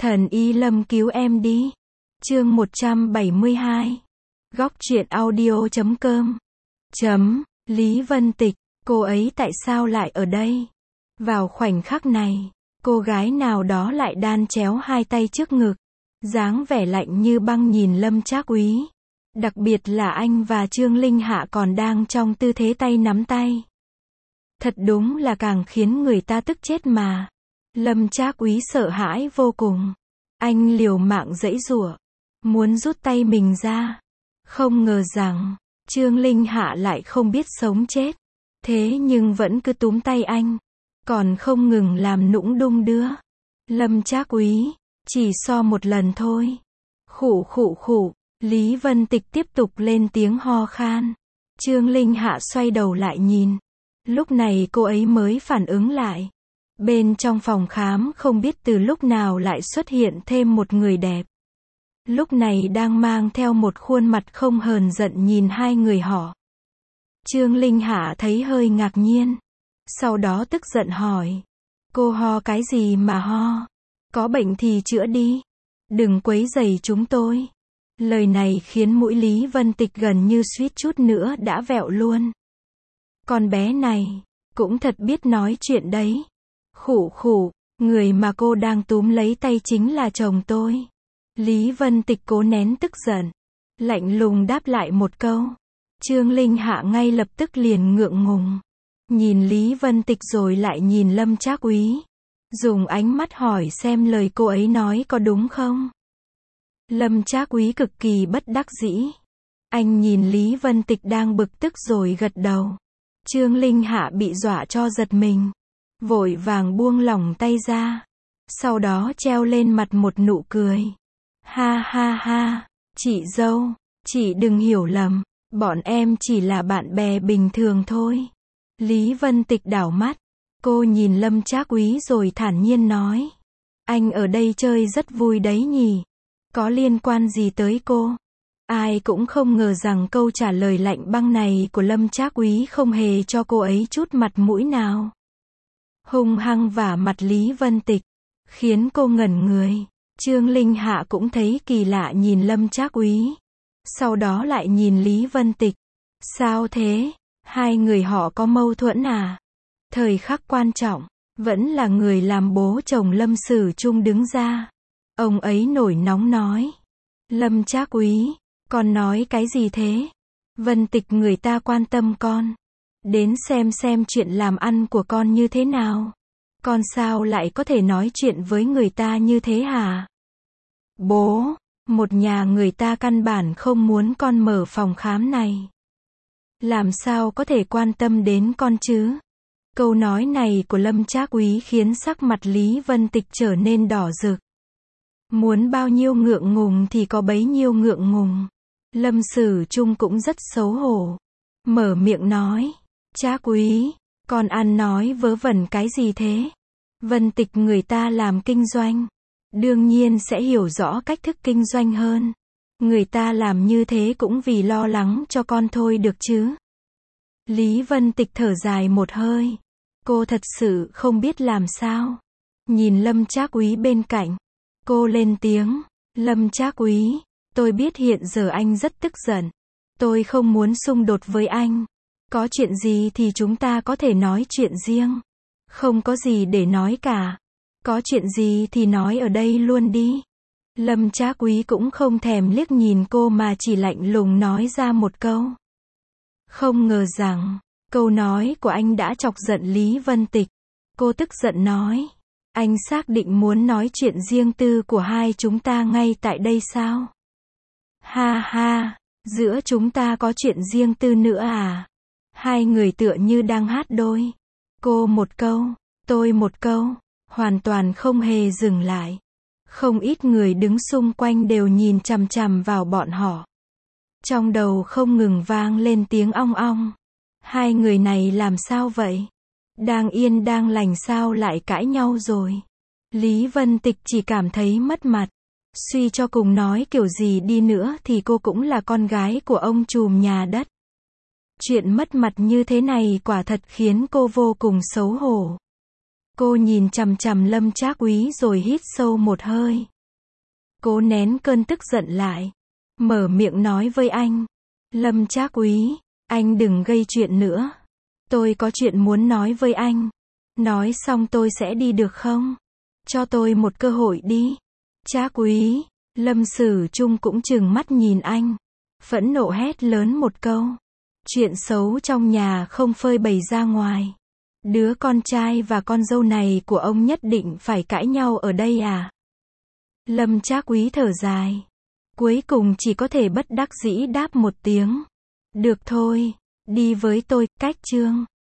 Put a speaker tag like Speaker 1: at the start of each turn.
Speaker 1: Thần Y Lâm cứu em đi. Chương 172. Góc truyện audio.com. Lý Vân Tịch, cô ấy tại sao lại ở đây? Vào khoảnh khắc này, cô gái nào đó lại đan chéo hai tay trước ngực, dáng vẻ lạnh như băng nhìn Lâm Trác Úy. Đặc biệt là anh và Trương Linh Hạ còn đang trong tư thế tay nắm tay. Thật đúng là càng khiến người ta tức chết mà. Lâm Trác Úy sợ hãi vô cùng. Anh liều mạng giãy giụa, muốn rút tay mình ra. Không ngờ rằng, Trương Linh Hạ lại không biết sống chết. Thế nhưng vẫn cứ túm tay anh, còn không ngừng làm nũng đung đưa. Lâm Trác Úy, chỉ so một lần thôi. Khụ khụ khụ, Lý Vân Tịch tiếp tục lên tiếng ho khan. Trương Linh Hạ xoay đầu lại nhìn. Lúc này cô ấy mới phản ứng lại. Bên trong phòng khám không biết từ lúc nào lại xuất hiện thêm một người đẹp. Lúc này đang mang theo một khuôn mặt không hờn giận nhìn hai người họ. Trương Linh Hạ thấy hơi ngạc nhiên. Sau đó tức giận hỏi. Cô ho cái gì mà ho? Có bệnh thì chữa đi. Đừng quấy rầy chúng tôi. Lời này khiến mũi Lý Vân Tịch gần như suýt chút nữa đã vẹo luôn. Con bé này, cũng thật biết nói chuyện đấy. Khụ khụ, người mà cô đang túm lấy tay chính là chồng tôi. Lý Vân Tịch cố nén tức giận, lạnh lùng đáp lại một câu. Trương Linh Hạ ngay lập tức liền ngượng ngùng. Nhìn Lý Vân Tịch rồi lại nhìn Lâm Trác Úy. Dùng ánh mắt hỏi xem lời cô ấy nói có đúng không. Lâm Trác Úy cực kỳ bất đắc dĩ. Anh nhìn Lý Vân Tịch đang bực tức rồi gật đầu. Trương Linh Hạ bị dọa cho giật mình. Vội vàng buông lỏng tay ra. Sau đó treo lên mặt một nụ cười. Ha ha ha, chị dâu, chị đừng hiểu lầm. Bọn em chỉ là bạn bè bình thường thôi. Lý Vân Tịch đảo mắt. Cô nhìn Lâm Trác Úy rồi thản nhiên nói. Anh ở đây chơi rất vui đấy nhỉ. Có liên quan gì tới cô? Ai cũng không ngờ rằng câu trả lời lạnh băng này của Lâm Trác Úy không hề cho cô ấy chút mặt mũi nào. Hung hăng vả mặt Lý Vân Tịch, khiến cô ngẩn người. Trương Linh Hạ cũng thấy kỳ lạ nhìn Lâm Trác Úy. Sau đó lại nhìn Lý Vân Tịch. Sao thế? Hai người họ có mâu thuẫn à? Thời khắc quan trọng, vẫn là người làm bố chồng Lâm Sử Trung đứng ra. Ông ấy nổi nóng nói. Lâm Trác Úy, con nói cái gì thế? Vân Tịch người ta quan tâm con. Đến xem chuyện làm ăn của con như thế nào. Con sao lại có thể nói chuyện với người ta như thế hả? Bố, một nhà người ta căn bản không muốn con mở phòng khám này. Làm sao có thể quan tâm đến con chứ? Câu nói này của Lâm Trác Úy khiến sắc mặt Lý Vân Tịch trở nên đỏ rực. Muốn bao nhiêu ngượng ngùng thì có bấy nhiêu ngượng ngùng. Lâm Sử Trung cũng rất xấu hổ. Mở miệng nói. Trác Úy, con ăn nói vớ vẩn cái gì thế? Vân Tịch người ta làm kinh doanh. Đương nhiên sẽ hiểu rõ cách thức kinh doanh hơn. Người ta làm như thế cũng vì lo lắng cho con thôi được chứ. Lý Vân Tịch thở dài một hơi. Cô thật sự không biết làm sao. Nhìn Lâm Trác Úy bên cạnh. Cô lên tiếng. Lâm Trác Úy, tôi biết hiện giờ anh rất tức giận. Tôi không muốn xung đột với anh. Có chuyện gì thì chúng ta có thể nói chuyện riêng. Không có gì để nói cả. Có chuyện gì thì nói ở đây luôn đi. Lâm Trác Úy cũng không thèm liếc nhìn cô mà chỉ lạnh lùng nói ra một câu. Không ngờ rằng, câu nói của anh đã chọc giận Lý Vân Tịch. Cô tức giận nói. Anh xác định muốn nói chuyện riêng tư của hai chúng ta ngay tại đây sao? Ha ha, giữa chúng ta có chuyện riêng tư nữa à? Hai người tựa như đang hát đôi. Cô một câu, tôi một câu, hoàn toàn không hề dừng lại. Không ít người đứng xung quanh đều nhìn chằm chằm vào bọn họ. Trong đầu không ngừng vang lên tiếng ong ong. Hai người này làm sao vậy? Đang yên đang lành sao lại cãi nhau rồi? Lý Vân Tịch chỉ cảm thấy mất mặt. Suy cho cùng nói kiểu gì đi nữa thì cô cũng là con gái của ông trùm nhà đất. Chuyện mất mặt như thế này quả thật khiến cô vô cùng xấu hổ. Cô nhìn chằm chằm Lâm Trác Úy rồi hít sâu một hơi. Cố nén cơn tức giận lại. Mở miệng nói với anh. Lâm Trác Úy, anh đừng gây chuyện nữa. Tôi có chuyện muốn nói với anh. Nói xong tôi sẽ đi được không? Cho tôi một cơ hội đi. Trác Úy, Lâm Sử Chung cũng trừng mắt nhìn anh. Phẫn nộ hét lớn một câu. Chuyện xấu trong nhà không phơi bày ra ngoài. Đứa con trai và con dâu này của ông nhất định phải cãi nhau ở đây à? Lâm Trác Úy thở dài. Cuối cùng chỉ có thể bất đắc dĩ đáp một tiếng. Được thôi, đi với tôi, Cách Chương.